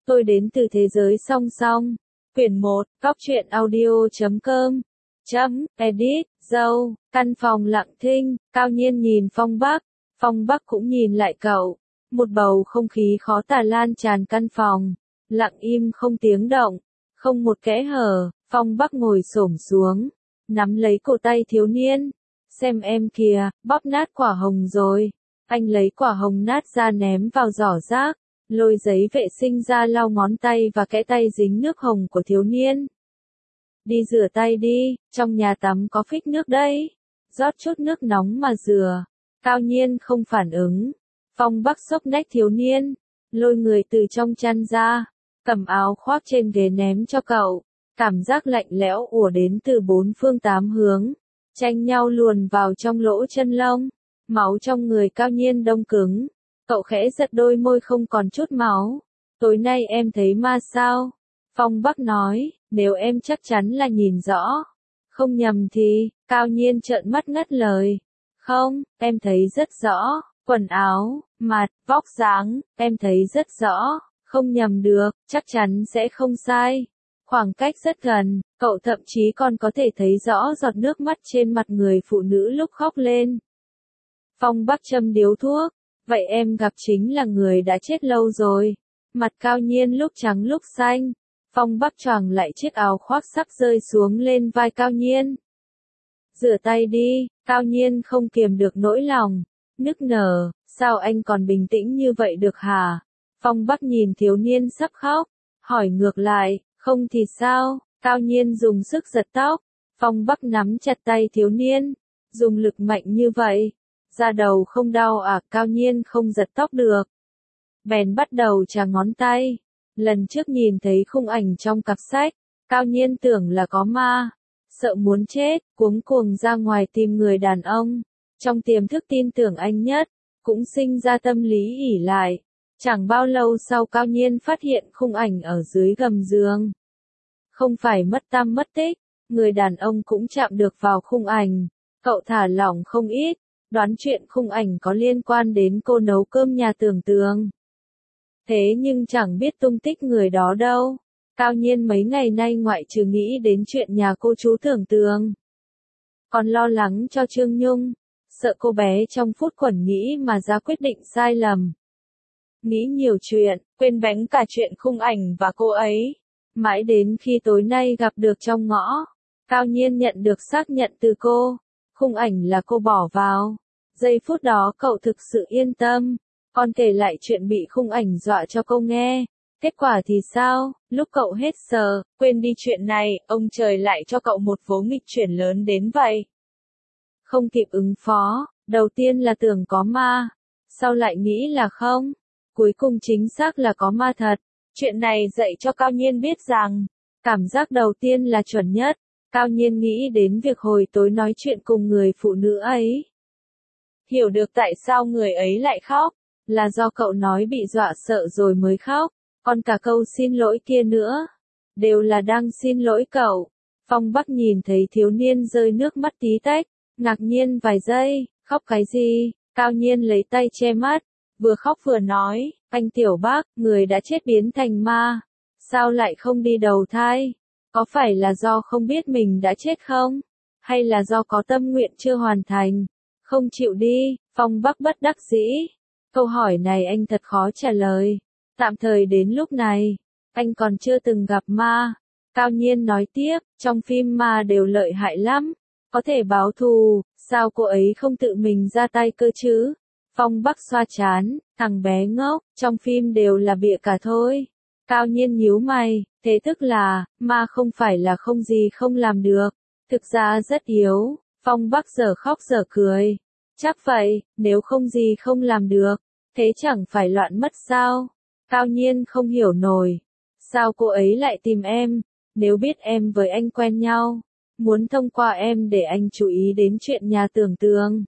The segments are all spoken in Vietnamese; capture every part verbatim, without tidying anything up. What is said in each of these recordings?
Tôi đến từ thế giới song song. Quyển một, Cóc truyện audio chấm com. Chấm, edit, dâu, căn phòng lặng thinh, Cao Nhiên nhìn Phong Bắc. Phong Bắc cũng nhìn lại cậu. Một bầu không khí khó tả lan tràn căn phòng. Lặng im không tiếng động, không một kẽ hở. Phong Bắc ngồi xổm xuống, nắm lấy cổ tay thiếu niên. Xem em kìa, bóp nát quả hồng rồi. Anh lấy quả hồng nát ra ném vào giỏ rác, lôi giấy vệ sinh ra lau ngón tay và kẽ tay dính nước hồng của thiếu niên. Đi rửa tay đi, trong nhà tắm có phích nước đấy. Rót chút nước nóng mà rửa. Cao Nhiên không phản ứng. Phong Bắc xốc nách thiếu niên, lôi người từ trong chăn ra, cầm áo khoác trên ghế ném cho cậu. Cảm giác lạnh lẽo ùa đến từ bốn phương tám hướng, tranh nhau luồn vào trong lỗ chân lông. Máu trong người Cao Nhiên đông cứng. Cậu khẽ giật đôi môi không còn chút máu. Tối nay em thấy ma sao? Phong Bắc nói, nếu em chắc chắn là nhìn rõ. Không nhầm thì, Cao Nhiên trợn mắt ngắt lời. Không, em thấy rất rõ. Quần áo, mặt, vóc dáng, em thấy rất rõ. Không nhầm được, chắc chắn sẽ không sai. Khoảng cách rất gần, cậu thậm chí còn có thể thấy rõ giọt nước mắt trên mặt người phụ nữ lúc khóc lên. Phong Bắc châm điếu thuốc. Vậy em gặp chính là người đã chết lâu rồi. Mặt Cao Nhiên lúc trắng lúc xanh. Phong Bắc choàng lại chiếc áo khoác sắp rơi xuống lên vai Cao Nhiên. Rửa tay đi, Cao Nhiên không kiềm được nỗi lòng. Nức nở, sao anh còn bình tĩnh như vậy được hả? Phong Bắc nhìn thiếu niên sắp khóc. Hỏi ngược lại, không thì sao? Cao Nhiên dùng sức giật tóc. Phong Bắc nắm chặt tay thiếu niên. Dùng lực mạnh như vậy. Da đầu không đau à? Cao Nhiên không giật tóc được. Bèn bắt đầu chà ngón tay. Lần trước nhìn thấy khung ảnh trong cặp sách, Cao Nhiên tưởng là có ma. Sợ muốn chết, cuống cuồng ra ngoài tìm người đàn ông. Trong tiềm thức tin tưởng anh nhất, cũng sinh ra tâm lý ỷ lại. Chẳng bao lâu sau Cao Nhiên phát hiện khung ảnh ở dưới gầm giường. Không phải mất tăm mất tích, người đàn ông cũng chạm được vào khung ảnh. Cậu thả lỏng không ít. Đoán chuyện khung ảnh có liên quan đến cô nấu cơm nhà Tưởng Tường. Thế nhưng chẳng biết tung tích người đó đâu. Cao Nhiên mấy ngày nay ngoại trừ nghĩ đến chuyện nhà cô chú Tưởng Tường, còn lo lắng cho Trương Nhung, sợ cô bé trong phút quẩn nghĩ mà ra quyết định sai lầm. Nghĩ nhiều chuyện, quên bén cả chuyện khung ảnh và cô ấy. Mãi đến khi tối nay gặp được trong ngõ, Cao Nhiên nhận được xác nhận từ cô. Khung ảnh là cô bỏ vào. Giây phút đó cậu thực sự yên tâm. Còn kể lại chuyện bị khung ảnh dọa cho cô nghe. Kết quả thì sao? Lúc cậu hết sợ, quên đi chuyện này, ông trời lại cho cậu một vố nghịch chuyển lớn đến vậy. Không kịp ứng phó, đầu tiên là tưởng có ma. Sau lại nghĩ là không. Cuối cùng chính xác là có ma thật. Chuyện này dạy cho Cao Nhiên biết rằng, cảm giác đầu tiên là chuẩn nhất. Cao Nhiên nghĩ đến việc hồi tối nói chuyện cùng người phụ nữ ấy. Hiểu được tại sao người ấy lại khóc, là do cậu nói bị dọa sợ rồi mới khóc, còn cả câu xin lỗi kia nữa, đều là đang xin lỗi cậu. Phong Bắc nhìn thấy thiếu niên rơi nước mắt tí tách, ngạc nhiên vài giây, khóc cái gì? Cao Nhiên lấy tay che mắt, vừa khóc vừa nói, anh Tiểu Bắc, người đã chết biến thành ma, sao lại không đi đầu thai? Có phải là do không biết mình đã chết không? Hay là do có tâm nguyện chưa hoàn thành? Không chịu đi, Phong Bắc bất đắc dĩ. Câu hỏi này anh thật khó trả lời. Tạm thời đến lúc này, anh còn chưa từng gặp ma. Cao Nhiên nói tiếp, trong phim ma đều lợi hại lắm. Có thể báo thù, sao cô ấy không tự mình ra tay cơ chứ? Phong Bắc xoa trán, thằng bé ngốc, trong phim đều là bịa cả thôi. Cao Nhiên nhíu mày, thế tức là, ma không phải là không gì không làm được. Thực ra rất yếu. Phong Bắc giờ khóc giờ cười. Chắc vậy, nếu không gì không làm được, thế chẳng phải loạn mất sao? Cao Nhiên không hiểu nổi. Sao cô ấy lại tìm em? Nếu biết em với anh quen nhau, muốn thông qua em để anh chú ý đến chuyện nhà Tưởng Tường,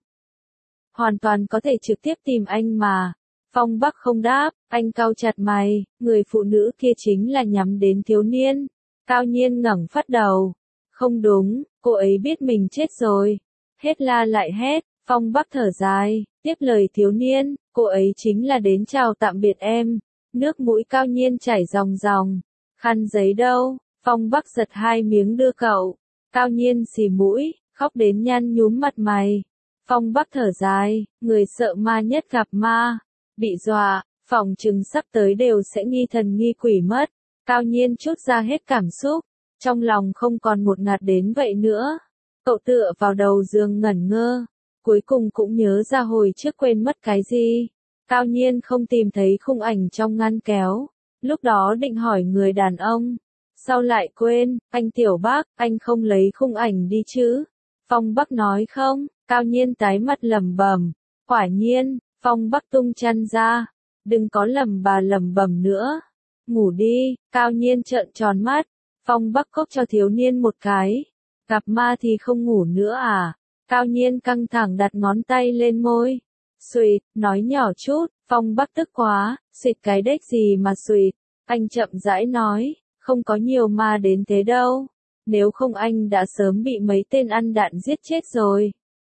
hoàn toàn có thể trực tiếp tìm anh mà. Phong Bắc không đáp, anh cau chặt mày, người phụ nữ kia chính là nhắm đến thiếu niên. Cao Nhiên ngẩng phát đầu. Không đúng, cô ấy biết mình chết rồi. Hết la lại hét, Phong Bắc thở dài, tiếp lời thiếu niên, cô ấy chính là đến chào tạm biệt em. Nước mũi Cao Nhiên chảy ròng ròng. Khăn giấy đâu? Phong Bắc giật hai miếng đưa cậu. Cao Nhiên xì mũi, khóc đến nhăn nhúm mặt mày. Phong Bắc thở dài, người sợ ma nhất gặp ma. Bị dọa, phòng chừng sắp tới đều sẽ nghi thần nghi quỷ mất. Cao Nhiên trút ra hết cảm xúc. Trong lòng không còn một ngạt đến vậy nữa. Cậu tựa vào đầu giường ngẩn ngơ. Cuối cùng cũng nhớ ra hồi trước quên mất cái gì. Cao Nhiên không tìm thấy khung ảnh trong ngăn kéo. Lúc đó định hỏi người đàn ông. Sau lại quên, anh Tiểu Bác, anh không lấy khung ảnh đi chứ? Phong Bắc nói không, Cao Nhiên tái mặt lẩm bẩm. Quả nhiên, Phong Bắc tung chăn ra. Đừng có lẩm bà lẩm bẩm nữa. Ngủ đi, Cao Nhiên trợn tròn mắt. Phong Bắc cốc cho thiếu niên một cái. Gặp ma thì không ngủ nữa à? Cao Nhiên căng thẳng đặt ngón tay lên môi. Xuyệt, nói nhỏ chút, Phong Bắc tức quá, xịt cái đếch gì mà xuyệt. Anh chậm rãi nói, không có nhiều ma đến thế đâu. Nếu không anh đã sớm bị mấy tên ăn đạn giết chết rồi.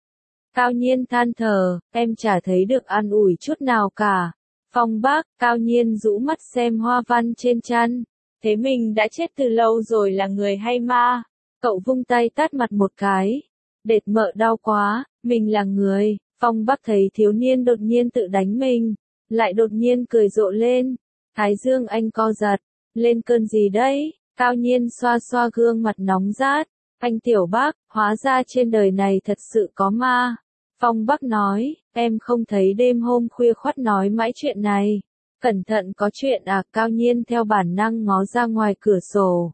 Cao Nhiên than thở, em chả thấy được an ủi chút nào cả. Phong Bắc, Cao Nhiên rũ mắt xem hoa văn trên chăn. Thế mình đã chết từ lâu rồi là người hay ma? Cậu vung tay tát mặt một cái. Đệt mợ đau quá, mình là người. Phong Bắc thấy thiếu niên đột nhiên tự đánh mình. Lại đột nhiên cười rộ lên. Thái dương anh co giật. Lên cơn gì đấy? Cao Nhiên xoa xoa gương mặt nóng rát. Anh Tiểu Bác, hóa ra trên đời này thật sự có ma. Phong Bắc nói, em không thấy đêm hôm khuya khoắt nói mãi chuyện này. Cẩn thận có chuyện à? Cao Nhiên theo bản năng ngó ra ngoài cửa sổ.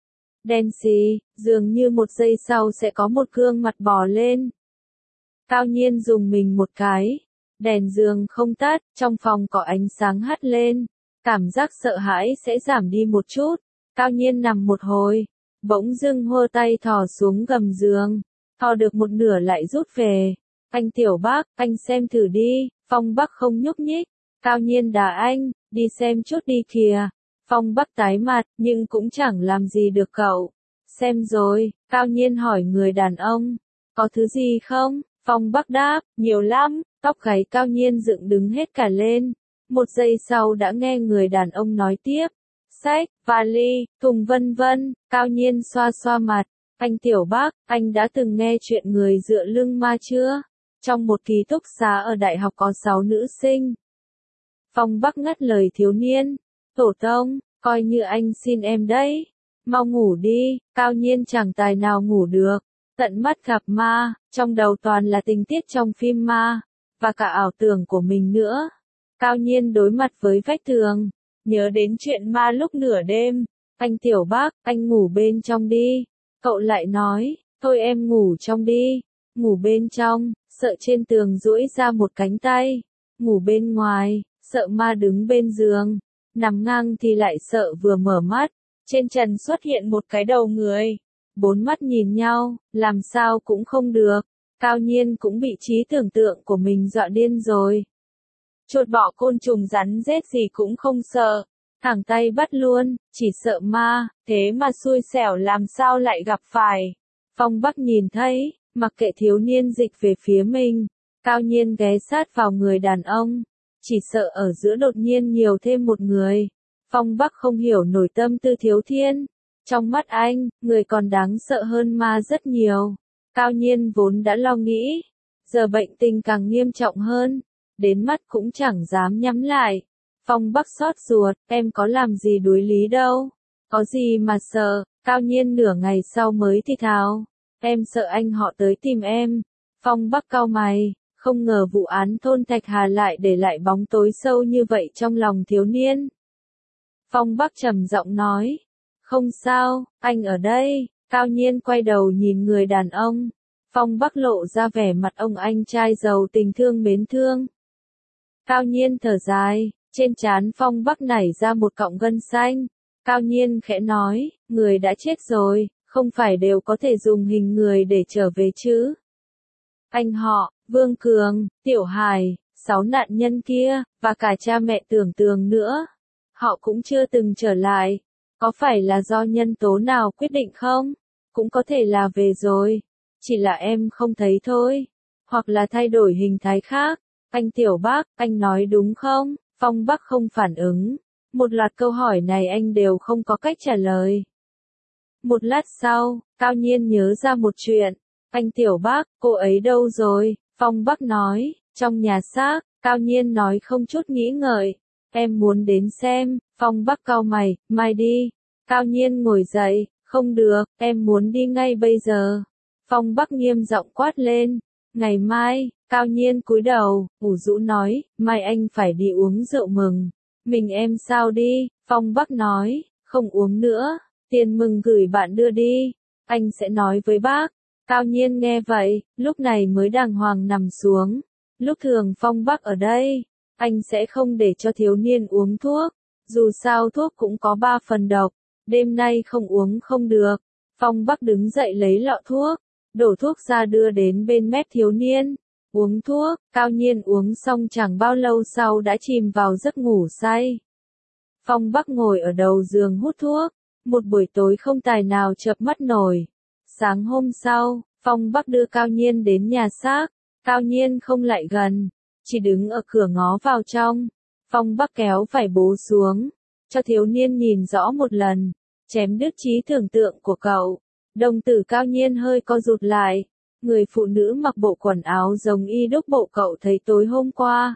Đen xì, dường như một giây sau sẽ có một gương mặt bò lên. Cao Nhiên dùng mình một cái. Đèn giường không tắt, trong phòng có ánh sáng hắt lên. Cảm giác sợ hãi sẽ giảm đi một chút. Cao Nhiên nằm một hồi. Bỗng dưng hô tay thò xuống gầm giường. Thò được một nửa lại rút về. Anh Tiểu Bác, anh xem thử đi. Phong Bắc không nhúc nhích. Cao Nhiên đá anh, đi xem chút đi kìa. Phong Bắc tái mặt, nhưng cũng chẳng làm gì được cậu. Xem rồi, Cao Nhiên hỏi người đàn ông. Có thứ gì không? Phong Bắc đáp, nhiều lắm. Tóc gáy Cao Nhiên dựng đứng hết cả lên. Một giây sau đã nghe người đàn ông nói tiếp. Sách, vali, thùng vân vân. Cao Nhiên xoa xoa mặt. Anh Tiểu Bác, anh đã từng nghe chuyện người dựa lưng ma chưa? Trong một ký túc xá ở đại học có sáu nữ sinh. Phong Bắc ngắt lời thiếu niên. Tổ tông, coi như anh xin em đấy. Mau ngủ đi. Cao Nhiên chẳng tài nào ngủ được. Tận mắt gặp ma, trong đầu toàn là tình tiết trong phim ma. Và cả ảo tưởng của mình nữa. Cao Nhiên đối mặt với vách tường. Nhớ đến chuyện ma lúc nửa đêm. Anh Tiểu Bác, anh ngủ bên trong đi. Cậu lại nói, thôi em ngủ trong đi. Ngủ bên trong, sợ trên tường duỗi ra một cánh tay. Ngủ bên ngoài, sợ ma đứng bên giường. Nằm ngang thì lại sợ vừa mở mắt. Trên trần xuất hiện một cái đầu người. Bốn mắt nhìn nhau, làm sao cũng không được. Cao Nhiên cũng bị trí tưởng tượng của mình dọa điên rồi. Chuột bọ côn trùng rắn rết gì cũng không sợ. Thẳng tay bắt luôn, chỉ sợ ma, thế mà xui xẻo làm sao lại gặp phải. Phong Bắc nhìn thấy, mặc kệ thiếu niên dịch về phía mình. Cao Nhiên ghé sát vào người đàn ông. Chỉ sợ ở giữa đột nhiên nhiều thêm một người. Phong Bắc không hiểu nổi tâm tư thiếu thiên. Trong mắt anh, người còn đáng sợ hơn ma rất nhiều. Cao Nhiên vốn đã lo nghĩ. Giờ bệnh tình càng nghiêm trọng hơn. Đến mắt cũng chẳng dám nhắm lại. Phong Bắc xót ruột, em có làm gì đối lý đâu. Có gì mà sợ. Cao Nhiên nửa ngày sau mới thì thào. Em sợ anh họ tới tìm em. Phong Bắc cau mày. Không ngờ vụ án thôn Thạch Hà lại để lại bóng tối sâu như vậy trong lòng thiếu niên. Phong Bắc trầm giọng nói. Không sao, anh ở đây. Cao Nhiên quay đầu nhìn người đàn ông. Phong Bắc lộ ra vẻ mặt ông anh trai giàu tình thương mến thương. Cao Nhiên thở dài, trên trán Phong Bắc nảy ra một cọng gân xanh. Cao Nhiên khẽ nói, người đã chết rồi, không phải đều có thể dùng hình người để trở về chứ. Anh họ, Vương Cường, Tiểu Hải, sáu nạn nhân kia, và cả cha mẹ Tưởng Tường nữa. Họ cũng chưa từng trở lại. Có phải là do nhân tố nào quyết định không? Cũng có thể là về rồi. Chỉ là em không thấy thôi. Hoặc là thay đổi hình thái khác. Anh Tiểu Bác, anh nói đúng không? Phong Bắc không phản ứng. Một loạt câu hỏi này anh đều không có cách trả lời. Một lát sau, Cao Nhiên nhớ ra một chuyện. Anh Tiểu Bác, cô ấy đâu rồi? Phong Bắc nói, trong nhà xác. Cao Nhiên nói không chút nghĩ ngợi. Em muốn đến xem. Phong Bắc cau mày, mai đi. Cao Nhiên ngồi dậy, không được, em muốn đi ngay bây giờ. Phong Bắc nghiêm giọng quát lên. Ngày mai, Cao Nhiên cúi đầu, ủ rũ nói, mai anh phải đi uống rượu mừng. Mình em sao đi? Phong Bắc nói, không uống nữa, tiền mừng gửi bạn đưa đi. Anh sẽ nói với bác. Cao Nhiên nghe vậy, lúc này mới đàng hoàng nằm xuống. Lúc thường Phong Bắc ở đây, anh sẽ không để cho thiếu niên uống thuốc. Dù sao thuốc cũng có ba phần độc, đêm nay không uống không được. Phong Bắc đứng dậy lấy lọ thuốc, đổ thuốc ra đưa đến bên mép thiếu niên. Uống thuốc, Cao Nhiên uống xong chẳng bao lâu sau đã chìm vào giấc ngủ say. Phong Bắc ngồi ở đầu giường hút thuốc, một buổi tối không tài nào chợp mắt nổi. Sáng hôm sau, Phong Bắc đưa Cao Nhiên đến nhà xác. Cao Nhiên không lại gần, chỉ đứng ở cửa ngó vào trong. Phong Bắc kéo vải bố xuống, cho thiếu niên nhìn rõ một lần, chém đứt trí tưởng tượng của cậu. Đồng tử Cao Nhiên hơi co rụt lại, người phụ nữ mặc bộ quần áo giống y đúc bộ cậu thấy tối hôm qua.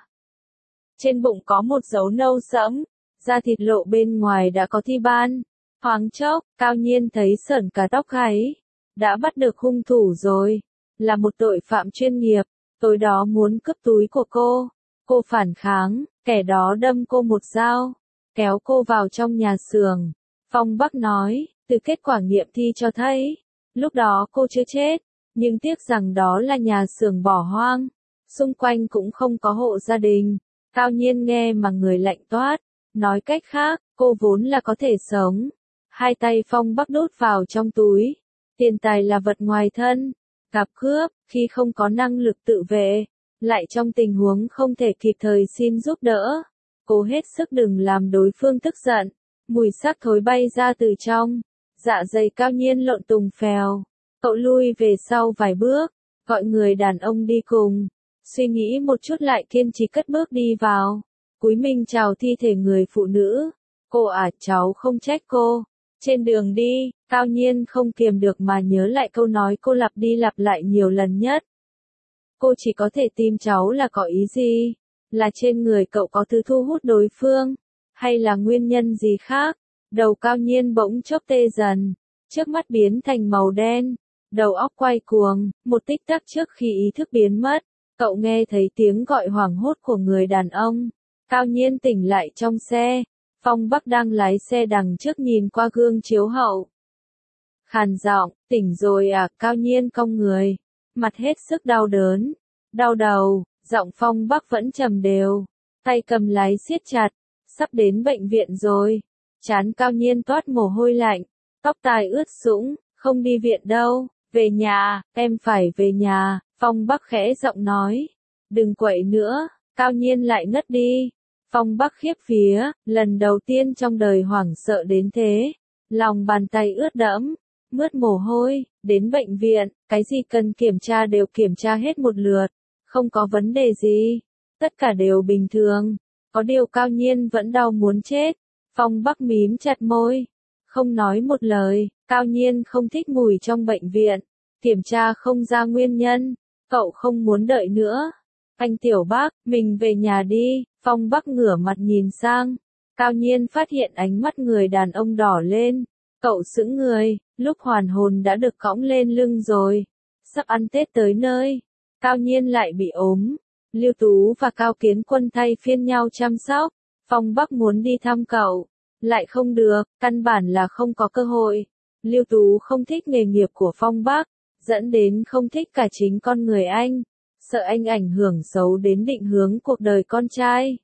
Trên bụng có một dấu nâu sẫm, da thịt lộ bên ngoài đã có thi ban. Thoáng chốc, Cao Nhiên thấy sởn cả tóc gáy. Đã bắt được hung thủ rồi, là một tội phạm chuyên nghiệp. Tối đó muốn cướp túi của cô. Cô phản kháng, kẻ đó đâm cô một dao, kéo cô vào trong nhà xưởng. Phong Bắc nói, từ kết quả nghiệm thi cho thấy, lúc đó cô chưa chết, nhưng tiếc rằng đó là nhà xưởng bỏ hoang, xung quanh cũng không có hộ gia đình. Cao Nhiên nghe mà người lạnh toát, nói cách khác, cô vốn là có thể sống. Hai tay Phong Bắc đút vào trong túi, tiền tài là vật ngoài thân. Gặp cướp, khi không có năng lực tự vệ, lại trong tình huống không thể kịp thời xin giúp đỡ. Cố hết sức đừng làm đối phương tức giận. Mùi xác thối bay ra từ trong. Dạ dày Cao Nhiên lộn tùng phèo. Cậu lui về sau vài bước, gọi người đàn ông đi cùng. Suy nghĩ một chút lại kiên trì cất bước đi vào. Cúi mình chào thi thể người phụ nữ. Cô à, cháu không trách cô. Trên đường đi, Cao Nhiên không kiềm được mà nhớ lại câu nói cô lặp đi lặp lại nhiều lần nhất. Cô chỉ có thể tìm cháu là có ý gì? Là trên người cậu có thứ thu hút đối phương? Hay là nguyên nhân gì khác? Đầu Cao Nhiên bỗng chốc tê dần, trước mắt biến thành màu đen, đầu óc quay cuồng, một tích tắc trước khi ý thức biến mất, cậu nghe thấy tiếng gọi hoảng hốt của người đàn ông. Cao Nhiên tỉnh lại trong xe. Phong Bắc đang lái xe đằng trước nhìn qua gương chiếu hậu. Khàn giọng, tỉnh rồi à? Cao Nhiên cong người, mặt hết sức đau đớn, đau đầu. Giọng Phong Bắc vẫn trầm đều, tay cầm lái siết chặt, sắp đến bệnh viện rồi. Trán Cao Nhiên toát mồ hôi lạnh, tóc tai ướt sũng, không đi viện đâu, về nhà, em phải về nhà. Phong Bắc khẽ giọng nói, đừng quậy nữa. Cao Nhiên lại ngất đi. Phong Bắc khiếp vía, lần đầu tiên trong đời hoảng sợ đến thế. Lòng bàn tay ướt đẫm, mướt mồ hôi, đến bệnh viện, cái gì cần kiểm tra đều kiểm tra hết một lượt, không có vấn đề gì, tất cả đều bình thường. Có điều Cao Nhiên vẫn đau muốn chết. Phong Bắc mím chặt môi, không nói một lời. Cao Nhiên không thích mùi trong bệnh viện, kiểm tra không ra nguyên nhân, cậu không muốn đợi nữa. Anh Tiểu Bác, mình về nhà đi. Phong Bắc ngửa mặt nhìn sang. Cao Nhiên phát hiện ánh mắt người đàn ông đỏ lên. Cậu sững người, lúc hoàn hồn đã được cõng lên lưng rồi. Sắp ăn Tết tới nơi, Cao Nhiên lại bị ốm. Lưu Tú và Cao Kiến Quân thay phiên nhau chăm sóc. Phong Bắc muốn đi thăm cậu, lại không được, căn bản là không có cơ hội. Lưu Tú không thích nghề nghiệp của Phong Bắc, dẫn đến không thích cả chính con người anh, sợ anh ảnh hưởng xấu đến định hướng cuộc đời con trai.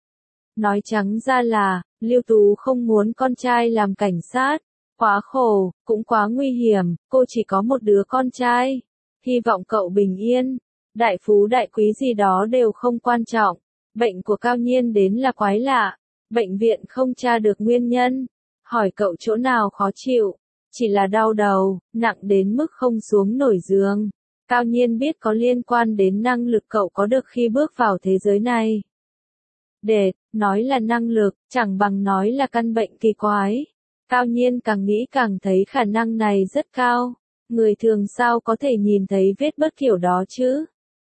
Nói trắng ra là, Lưu Tú không muốn con trai làm cảnh sát, quá khổ, cũng quá nguy hiểm. Cô chỉ có một đứa con trai, hy vọng cậu bình yên, đại phú đại quý gì đó đều không quan trọng. Bệnh của Cao Nhiên đến là quái lạ, bệnh viện không tra được nguyên nhân, hỏi cậu chỗ nào khó chịu, chỉ là đau đầu, nặng đến mức không xuống nổi giường. Cao Nhiên biết có liên quan đến năng lực cậu có được khi bước vào thế giới này. Đệt, nói là năng lực, chẳng bằng nói là căn bệnh kỳ quái. Cao Nhiên càng nghĩ càng thấy khả năng này rất cao. Người thường sao có thể nhìn thấy vết bớt kiểu đó chứ?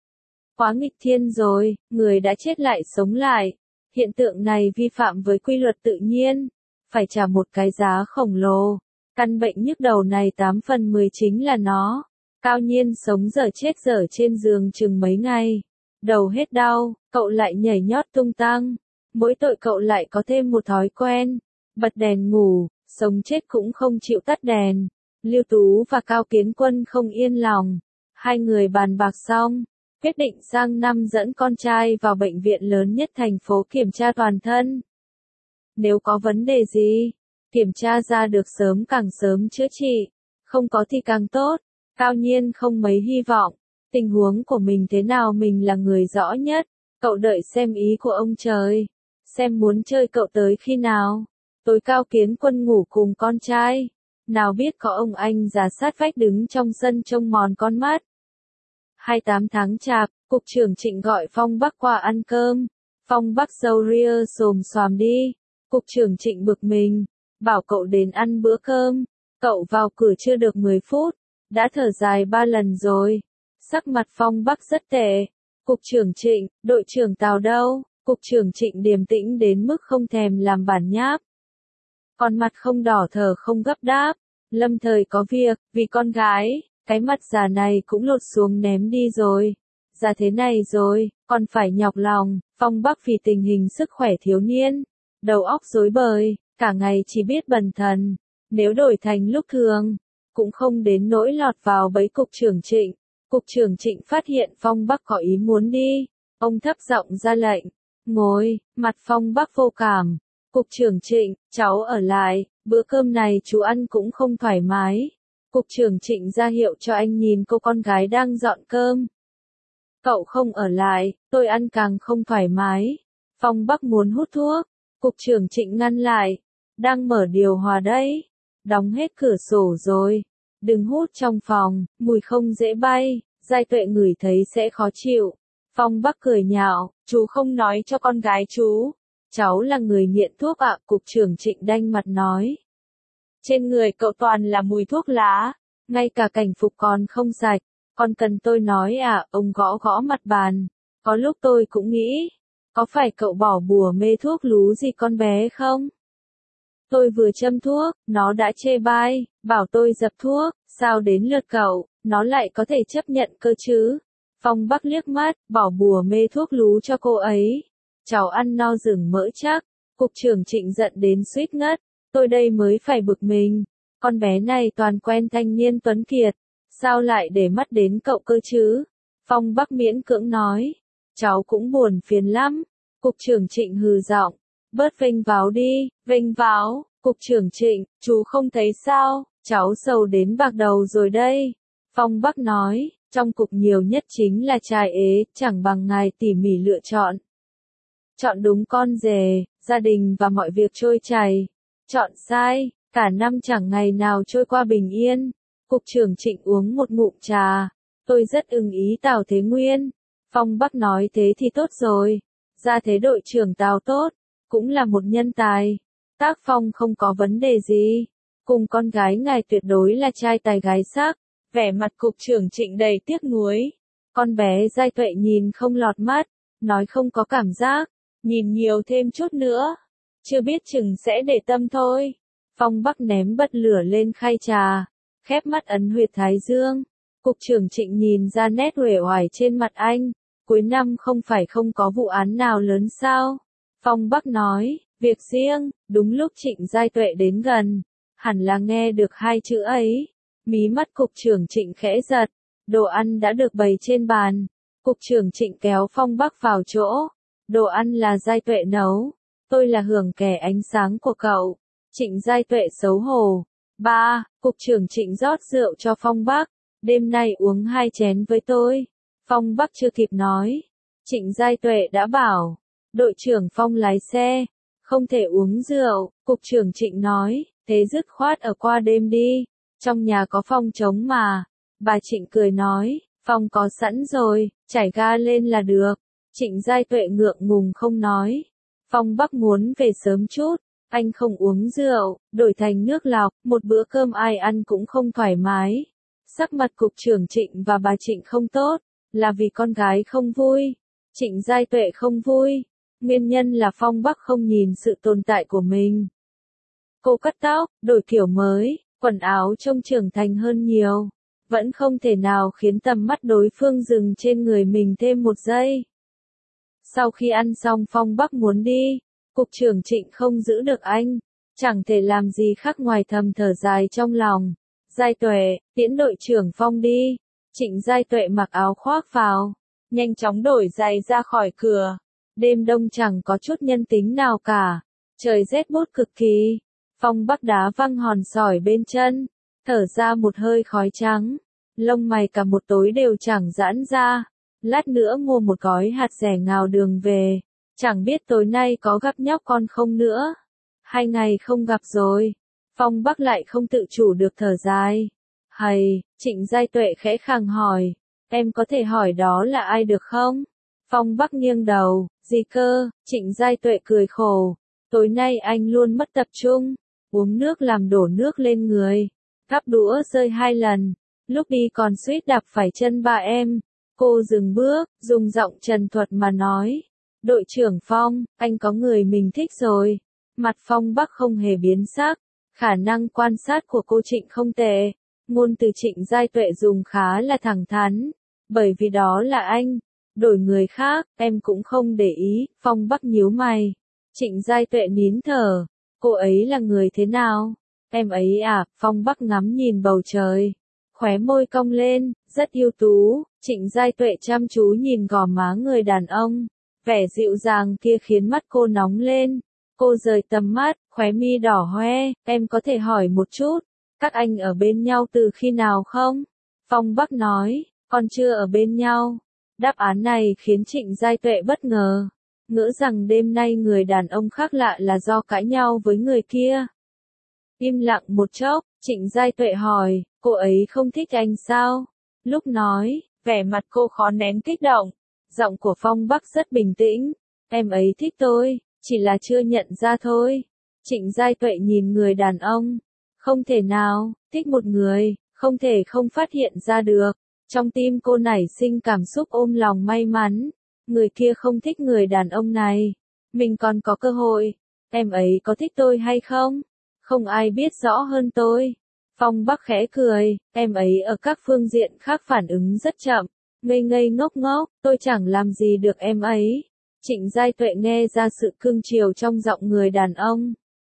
Quá nghịch thiên rồi, người đã chết lại sống lại. Hiện tượng này vi phạm với quy luật tự nhiên, phải trả một cái giá khổng lồ. Căn bệnh nhức đầu này tám phần mười chính là nó. Cao Nhiên sống dở chết dở trên giường chừng mấy ngày. Đầu hết đau, cậu lại nhảy nhót tung tăng. Mỗi tội cậu lại có thêm một thói quen. Bật đèn ngủ, sống chết cũng không chịu tắt đèn. Lưu Tú và Cao Kiến Quân không yên lòng. Hai người bàn bạc xong, quyết định sang năm dẫn con trai vào bệnh viện lớn nhất thành phố kiểm tra toàn thân. Nếu có vấn đề gì, kiểm tra ra được sớm càng sớm chữa trị, không có thì càng tốt. Cao Nhiên không mấy hy vọng, tình huống của mình thế nào mình là người rõ nhất, cậu đợi xem ý của ông trời, xem muốn chơi cậu tới khi nào. Tối Cao Kiến Quân ngủ cùng con trai, nào biết có ông anh già sát vách đứng trong sân trông mòn con mắt. hai mươi tám tháng Chạp, Cục trưởng Trịnh gọi Phong Bắc qua ăn cơm. Phong Bắc râu ria xồm xoàm đi. Cục trưởng Trịnh bực mình, bảo cậu đến ăn bữa cơm. Cậu vào cửa chưa được mười phút, đã thở dài ba lần rồi. Sắc mặt Phong Bắc rất tệ. Cục trưởng Trịnh, đội trưởng Tào đâu? Cục trưởng Trịnh điềm tĩnh đến mức không thèm làm bản nháp. Con mặt không đỏ thở không gấp đáp. Lâm thời có việc, vì con gái. Cái mặt già này cũng lột xuống ném đi rồi. Già thế này rồi, còn phải nhọc lòng. Phong Bắc vì tình hình sức khỏe thiếu niên, đầu óc rối bời, cả ngày chỉ biết bần thần. Nếu đổi thành lúc thường, cũng không đến nỗi lọt vào bẫy cục trưởng Trịnh. Cục trưởng Trịnh phát hiện Phong Bắc có ý muốn đi. Ông thấp giọng ra lệnh. Ngồi, mặt Phong Bắc vô cảm. Cục trưởng Trịnh, cháu ở lại, bữa cơm này chú ăn cũng không thoải mái. Cục trưởng Trịnh ra hiệu cho anh nhìn cô con gái đang dọn cơm. Cậu không ở lại, tôi ăn càng không thoải mái. Phong Bắc muốn hút thuốc. Cục trưởng Trịnh ngăn lại. Đang mở điều hòa đấy. Đóng hết cửa sổ rồi. Đừng hút trong phòng, mùi không dễ bay. Giai Tuệ ngửi thấy sẽ khó chịu. Phong Bắc cười nhạo, chú không nói cho con gái chú. Cháu là người nghiện thuốc ạ, Cục trưởng Trịnh đanh mặt nói. Trên người cậu toàn là mùi thuốc lá, ngay cả cảnh phục còn không sạch, còn cần tôi nói à, ông gõ gõ mặt bàn. Có lúc tôi cũng nghĩ, có phải cậu bỏ bùa mê thuốc lú gì con bé không? Tôi vừa châm thuốc, nó đã chê bai, bảo tôi dập thuốc, sao đến lượt cậu, nó lại có thể chấp nhận cơ chứ? Phong Bắc liếc mắt, bỏ bùa mê thuốc lú cho cô ấy. Cháu ăn no rừng mỡ chắc. Cục trưởng Trịnh giận đến suýt ngất. Tôi đây mới phải bực mình. Con bé này toàn quen thanh niên tuấn kiệt. Sao lại để mắt đến cậu cơ chứ? Phong Bắc miễn cưỡng nói. Cháu cũng buồn phiền lắm. Cục trưởng Trịnh hừ giọng. Bớt vênh váo đi, vênh váo. Cục trưởng Trịnh, chú không thấy sao? Cháu sầu đến bạc đầu rồi đây. Phong Bắc nói. Trong cục nhiều nhất chính là trai ế, chẳng bằng ngài tỉ mỉ lựa chọn. Chọn đúng con rể, gia đình và mọi việc trôi chảy. Chọn sai, cả năm chẳng ngày nào trôi qua bình yên. Cục trưởng Trịnh uống một ngụm trà. Tôi rất ưng ý Tào Thế Nguyên. Phong Bắc nói thế thì tốt rồi. Ra thế đội trưởng Tào tốt, cũng là một nhân tài. Tác phong không có vấn đề gì. Cùng con gái ngài tuyệt đối là trai tài gái sắc. Vẻ mặt cục trưởng Trịnh đầy tiếc nuối. Con bé Giai Tuệ nhìn không lọt mắt, nói không có cảm giác, nhìn nhiều thêm chút nữa, chưa biết chừng sẽ để tâm thôi. Phong Bắc ném bật lửa lên khay trà, khép mắt ấn huyệt thái dương. Cục trưởng Trịnh nhìn ra nét uể oải trên mặt anh. Cuối năm không phải không có vụ án nào lớn sao? Phong Bắc nói, việc riêng. Đúng lúc Trịnh Giai Tuệ đến gần, hẳn là nghe được hai chữ ấy. Mí mắt cục trưởng Trịnh khẽ giật. Đồ ăn đã được bày trên bàn. Cục trưởng Trịnh kéo Phong Bắc vào chỗ. Đồ ăn là Giai Tuệ nấu. Tôi là hưởng kẻ ánh sáng của cậu. Trịnh Giai Tuệ xấu hổ. Ba, cục trưởng Trịnh rót rượu cho Phong Bắc. Đêm nay uống hai chén với tôi. Phong Bắc chưa kịp nói. Trịnh Giai Tuệ đã bảo. Đội trưởng Phong lái xe. Không thể uống rượu. Cục trưởng Trịnh nói. Thế dứt khoát ở qua đêm đi. Trong nhà có phòng trống mà. Bà Trịnh cười nói. Phòng có sẵn rồi, chảy ga lên là được. Trịnh Giai Tuệ ngượng ngùng không nói. Phong Bắc muốn về sớm chút, anh không uống rượu, đổi thành nước lọc, một bữa cơm ai ăn cũng không thoải mái. Sắc mặt cục trưởng Trịnh và bà Trịnh không tốt, là vì con gái không vui. Trịnh Giai Tuệ không vui, nguyên nhân là Phong Bắc không nhìn sự tồn tại của mình. Cô cắt tóc, đổi kiểu mới, quần áo trông trưởng thành hơn nhiều, vẫn không thể nào khiến tầm mắt đối phương dừng trên người mình thêm một giây. Sau khi ăn xong Phong Bắc muốn đi, cục trưởng Trịnh không giữ được anh, chẳng thể làm gì khác ngoài thầm thở dài trong lòng. Giai Tuệ, tiễn đội trưởng Phong đi. Trịnh Giai Tuệ mặc áo khoác vào, nhanh chóng đổi giày ra khỏi cửa. Đêm đông chẳng có chút nhân tính nào cả, trời rét buốt cực kỳ. Phong Bắc đá văng hòn sỏi bên chân, thở ra một hơi khói trắng, lông mày cả một tối đều chẳng giãn ra. Lát nữa mua một gói hạt dẻ ngào đường về, chẳng biết tối nay có gặp nhóc con không nữa. Hai ngày không gặp rồi. Phong Bắc lại không tự chủ được thở dài. Hầy, Trịnh Giai Tuệ khẽ khàng hỏi, em có thể hỏi đó là ai được không? Phong Bắc nghiêng đầu, gì cơ? Trịnh Giai Tuệ cười khổ, tối nay anh luôn mất tập trung, uống nước làm đổ nước lên người, cắp đũa rơi hai lần, lúc đi còn suýt đạp phải chân ba em. Cô dừng bước, dùng giọng trần thuật mà nói, đội trưởng Phong, anh có người mình thích rồi. Mặt Phong Bắc không hề biến sắc, khả năng quan sát của cô Trịnh không tệ, ngôn từ Trịnh Giai Tuệ dùng khá là thẳng thắn, bởi vì đó là anh, đổi người khác, em cũng không để ý. Phong Bắc nhíu mày, Trịnh Giai Tuệ nín thở, cô ấy là người thế nào? Em ấy à? Phong Bắc ngắm nhìn bầu trời, khóe môi cong lên, rất ưu tú. Trịnh Giai Tuệ chăm chú nhìn gò má người đàn ông, vẻ dịu dàng kia khiến mắt cô nóng lên. Cô rời tầm mắt, khóe mi đỏ hoe, em có thể hỏi một chút, các anh ở bên nhau từ khi nào không? Phong Bắc nói, còn chưa ở bên nhau. Đáp án này khiến Trịnh Giai Tuệ bất ngờ, ngỡ rằng đêm nay người đàn ông khác lạ là do cãi nhau với người kia. Im lặng một chốc, Trịnh Giai Tuệ hỏi, cô ấy không thích anh sao? Lúc nói, vẻ mặt cô khó nén kích động, giọng của Phong Bắc rất bình tĩnh, em ấy thích tôi, chỉ là chưa nhận ra thôi. Trịnh Giai Tuệ nhìn người đàn ông, không thể nào, thích một người, không thể không phát hiện ra được. Trong tim cô nảy sinh cảm xúc ôm lòng may mắn, người kia không thích người đàn ông này, mình còn có cơ hội. Em ấy có thích tôi hay không? Không ai biết rõ hơn tôi. Phong Bắc khẽ cười, em ấy ở các phương diện khác phản ứng rất chậm, ngây ngây ngốc ngốc, tôi chẳng làm gì được em ấy. Trịnh Giai Tuệ nghe ra sự cưng chiều trong giọng người đàn ông,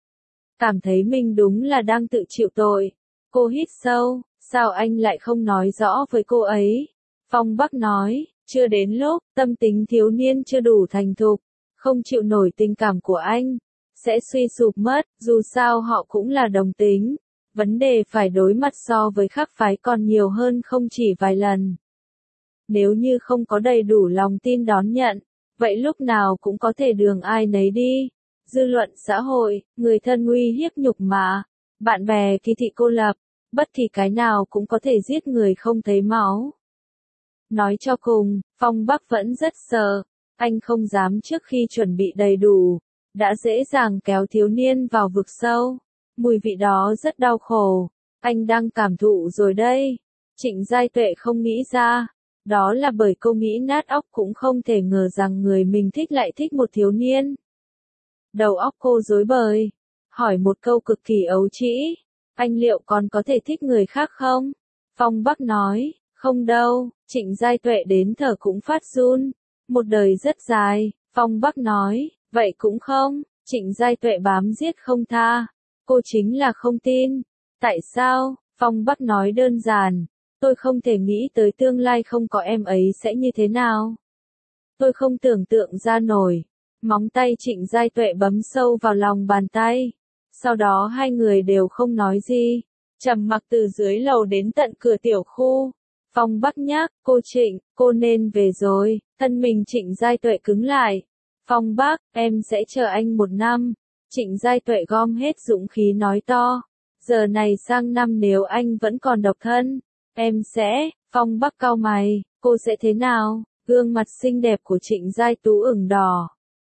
cảm thấy mình đúng là đang tự chịu tội. Cô hít sâu, sao anh lại không nói rõ với cô ấy? Phong Bắc nói, chưa đến lúc, tâm tính thiếu niên chưa đủ thành thục, không chịu nổi tình cảm của anh, sẽ suy sụp mất, dù sao họ cũng là đồng tính. Vấn đề phải đối mặt so với khác phái còn nhiều hơn không chỉ vài lần. Nếu như không có đầy đủ lòng tin đón nhận, vậy lúc nào cũng có thể đường ai nấy đi. Dư luận xã hội, người thân uy hiếp nhục mạ, bạn bè kỳ thị cô lập, bất kỳ cái nào cũng có thể giết người không thấy máu. Nói cho cùng, Phong Bắc vẫn rất sợ, anh không dám trước khi chuẩn bị đầy đủ, đã dễ dàng kéo thiếu niên vào vực sâu. Mùi vị đó rất đau khổ, anh đang cảm thụ rồi đây. Trịnh Giai Tuệ không nghĩ ra, đó là bởi cô nghĩ nát óc cũng không thể ngờ rằng người mình thích lại thích một thiếu niên. Đầu óc cô rối bời, hỏi một câu cực kỳ ấu trĩ, anh liệu còn có thể thích người khác không? Phong Bắc nói, không đâu. Trịnh Giai Tuệ đến thở cũng phát run, một đời rất dài. Phong Bắc nói, vậy cũng không. Trịnh Giai Tuệ bám giết không tha, cô chính là không tin. Tại sao? Phong Bắc nói đơn giản, tôi không thể nghĩ tới tương lai không có em ấy sẽ như thế nào. Tôi không tưởng tượng ra nổi. Móng tay Trịnh Giai Tuệ bấm sâu vào lòng bàn tay. Sau đó hai người đều không nói gì, trầm mặc từ dưới lầu đến tận cửa tiểu khu. Phong Bắc nhắc, cô Trịnh, cô nên về rồi. Thân mình Trịnh Giai Tuệ cứng lại. Phong Bắc, em sẽ chờ anh một năm. Trịnh Giai Tuệ gom hết dũng khí nói to. Giờ này sang năm nếu anh vẫn còn độc thân, em sẽ. Phong Bắc cau mày, cô sẽ thế nào? Gương mặt xinh đẹp của Trịnh Giai Tú ửng đỏ.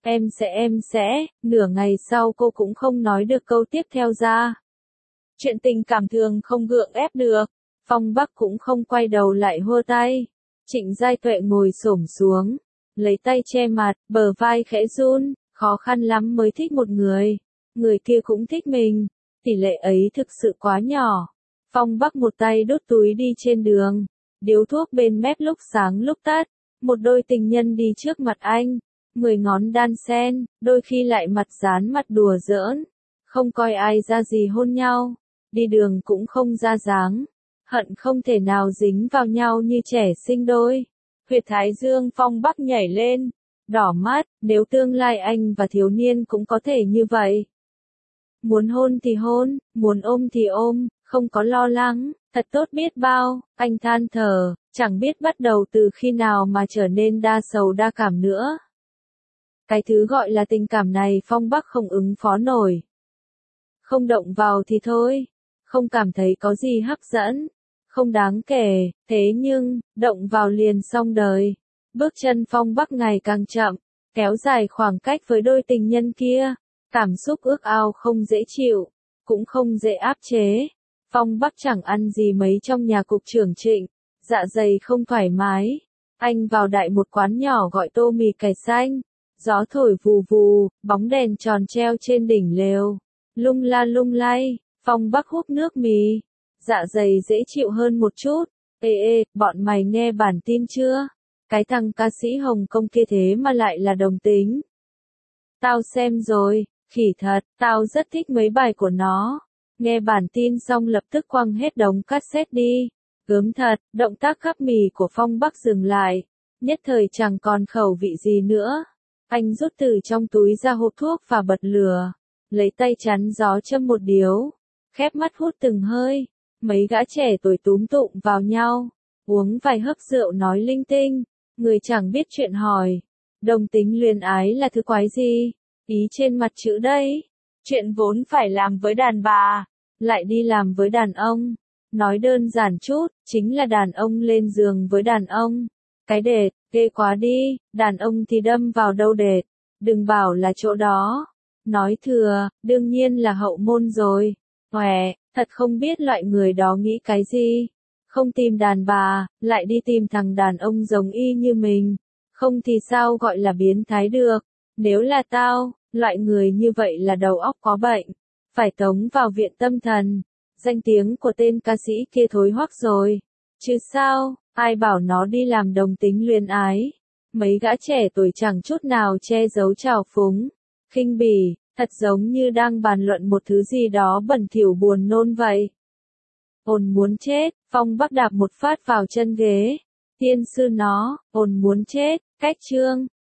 em sẽ em sẽ, nửa ngày sau cô cũng không nói được câu tiếp theo ra. Chuyện tình cảm thường không gượng ép được, Phong Bắc cũng không quay đầu lại hô tay. Trịnh Giai Tuệ ngồi xổm xuống, lấy tay che mặt, bờ vai khẽ run, khó khăn lắm mới thích một người. Người kia cũng thích mình, tỷ lệ ấy thực sự quá nhỏ. Phong Bắc một tay đút túi đi trên đường, điếu thuốc bên mép lúc sáng lúc tắt, một đôi tình nhân đi trước mặt anh, mười ngón đan sen, đôi khi lại mặt dán mặt đùa giỡn, không coi ai ra gì hôn nhau, đi đường cũng không ra dáng, hận không thể nào dính vào nhau như trẻ sinh đôi. Huyệt thái dương Phong Bắc nhảy lên, đỏ mắt, nếu tương lai anh và thiếu niên cũng có thể như vậy. Muốn hôn thì hôn, muốn ôm thì ôm, không có lo lắng, thật tốt biết bao, anh than thở, chẳng biết bắt đầu từ khi nào mà trở nên đa sầu đa cảm nữa. Cái thứ gọi là tình cảm này Phong Bắc không ứng phó nổi. Không động vào thì thôi, không cảm thấy có gì hấp dẫn, không đáng kể, thế nhưng, động vào liền xong đời. Bước chân Phong Bắc ngày càng chậm, kéo dài khoảng cách với đôi tình nhân kia, cảm xúc ước ao không dễ chịu, cũng không dễ áp chế. Phong Bắc chẳng ăn gì mấy trong nhà cục trưởng Trịnh, dạ dày không thoải mái. Anh vào đại một quán nhỏ gọi tô mì cải xanh, gió thổi vù vù, bóng đèn tròn treo trên đỉnh lều, lung la lung lay. Phong Bắc húp nước mì, dạ dày dễ chịu hơn một chút. Ê ê, bọn mày nghe bản tin chưa? Cái thằng ca sĩ Hồng Kông kia thế mà lại là đồng tính. Tao xem rồi, khỉ thật, tao rất thích mấy bài của nó. Nghe bản tin xong lập tức quăng hết đống cassette đi. Gớm thật, động tác gắp mì của Phong Bắc dừng lại. Nhất thời chẳng còn khẩu vị gì nữa. Anh rút từ trong túi ra hộp thuốc và bật lửa. Lấy tay chắn gió châm một điếu. Khép mắt hút từng hơi. Mấy gã trẻ tuổi túm tụm vào nhau. Uống vài hớp rượu nói linh tinh. Người chẳng biết chuyện hỏi. Đồng tính luyến ái là thứ quái gì? Ý trên mặt chữ đây. Chuyện vốn phải làm với đàn bà, lại đi làm với đàn ông. Nói đơn giản chút, chính là đàn ông lên giường với đàn ông. Cái đệt, ghê quá đi, đàn ông thì đâm vào đâu đệt. Đừng bảo là chỗ đó. Nói thừa, đương nhiên là hậu môn rồi. Hòe, thật không biết loại người đó nghĩ cái gì. Không tìm đàn bà, lại đi tìm thằng đàn ông giống y như mình. Không thì sao gọi là biến thái được. Nếu là tao, loại người như vậy là đầu óc có bệnh. Phải tống vào viện tâm thần. Danh tiếng của tên ca sĩ kia thối hoắc rồi. Chứ sao, ai bảo nó đi làm đồng tính luyến ái. Mấy gã trẻ tuổi chẳng chút nào che giấu trào phúng, khinh bỉ, thật giống như đang bàn luận một thứ gì đó bẩn thỉu buồn nôn vậy. Ồn muốn chết, Phong Bắc đạp một phát vào chân ghế. Tiên sư nó, ồn muốn chết, cách chương.